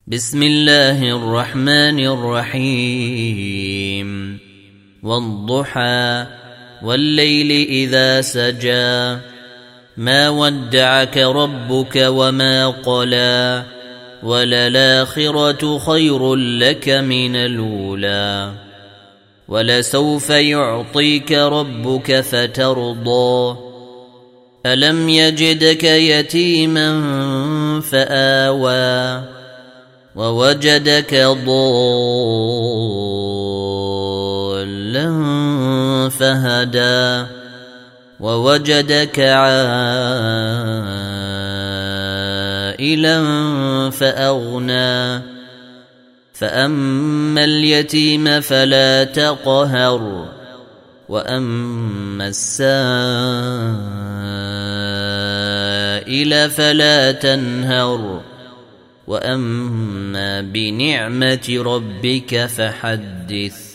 بسم الله الرحمن الرحيم والضحى والليل إذا سجى ما ودعك ربك وما قلى وللآخرة خير لك من الأولى ولسوف يعطيك ربك فترضى ألم يجدك يتيما فآوى ووجدك ضالا فهدى ووجدك عائلا فأغنى فأما اليتيم فلا تقهر وأما السائل فلا تنهر وأما بنعمة ربك فحدث.